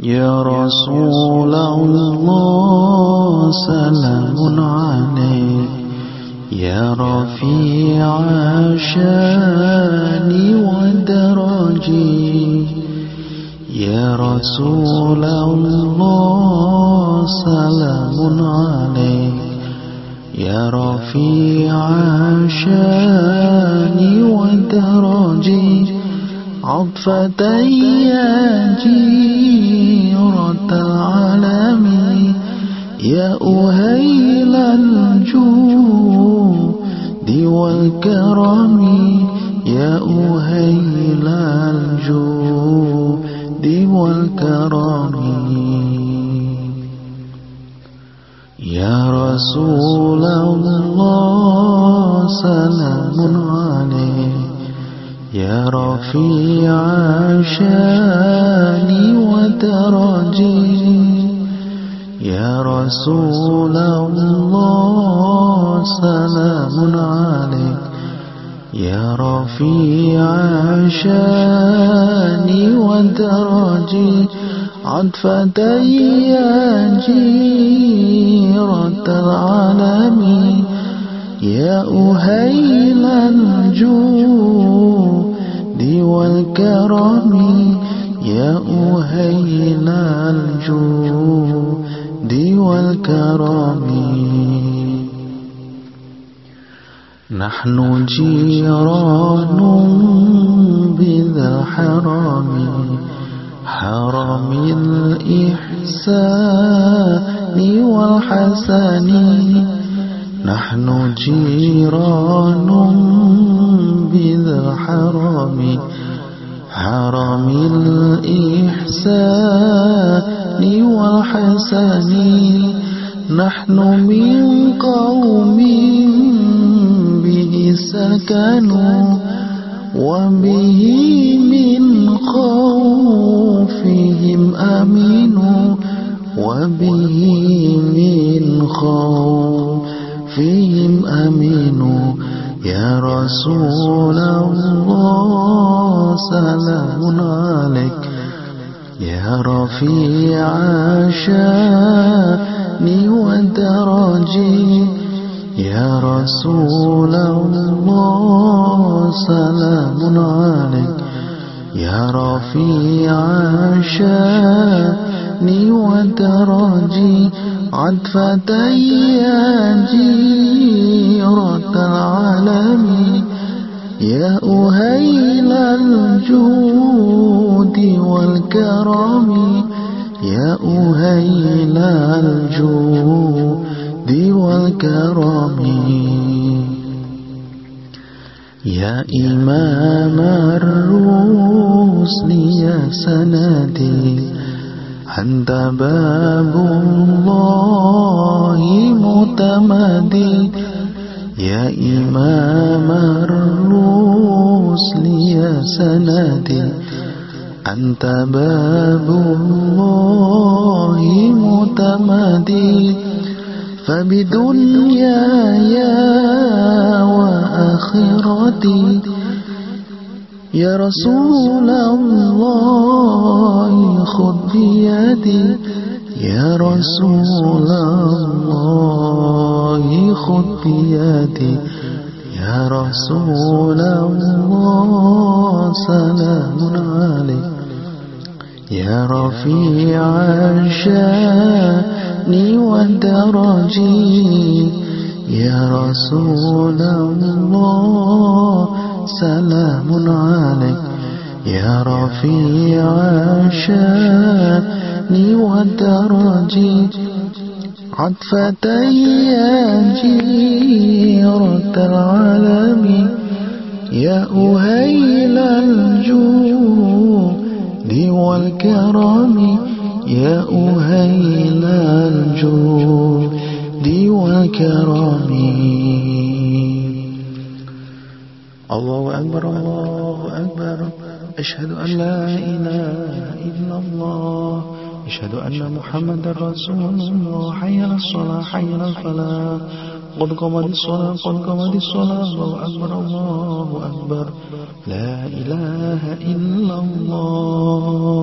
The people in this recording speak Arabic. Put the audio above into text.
يا رسول الله سلام عليك يا رفيع شاني ودرجي يا رسول الله سلام عليك يا رفيع شاني ودرجي عطفة يا جيرة العالم يا أهيل الجود والكرم يا أهيل الجود والكرم يا رسول الله سلام عليك يا رفيع شاني ودرجي يا رسول الله سلام عليك يا رفيع شاني ودرجي عطفة يا جيرة العالم يا أهيل الجود والكرم يا أهيل الجود والكرم نحن جيران بذا الحرم حرم الإحسان والحسن نحن جيران بذا الحرم حرم الإحسان والحسن نحن من قوم به سكنوا وبه من خوفهم أمنوا وبه من خوفهم أمنوا يا رسول الله سلام عليك يا رفيع شاني ودرجي يا رسول الله سلام عليك يا رفيع شاني ودرجي عطفة يا جيرة العالم يا أهيل الجود والكرم يا أهيل الجود والكرم يا إمام الرسل يا سندي أنت باب الله متمدد يا إمام الرسل يا سندي أنت باب الله متمدد فبدنياي وآخرتي يا رسول الله خذ بيدي يا رسول الله خذ بيدي يا رسول الله سلام عليك يا رفيع شاني ودرجي يا رسول الله سلام عليك يا رفيع شاني ودرجي عطفة يا جيرة العالم يا أهيل الجود والكرم يا أهيل الجود والكرم الله أكبر الله أكبر أشهد أن لا إله إلا الله أشهد أن محمد رسول الله حي على الصلاة حي على الفلاح قد قامت الصلاة قد قامت الصلاة الله أكبر الله أكبر لا إله إلا الله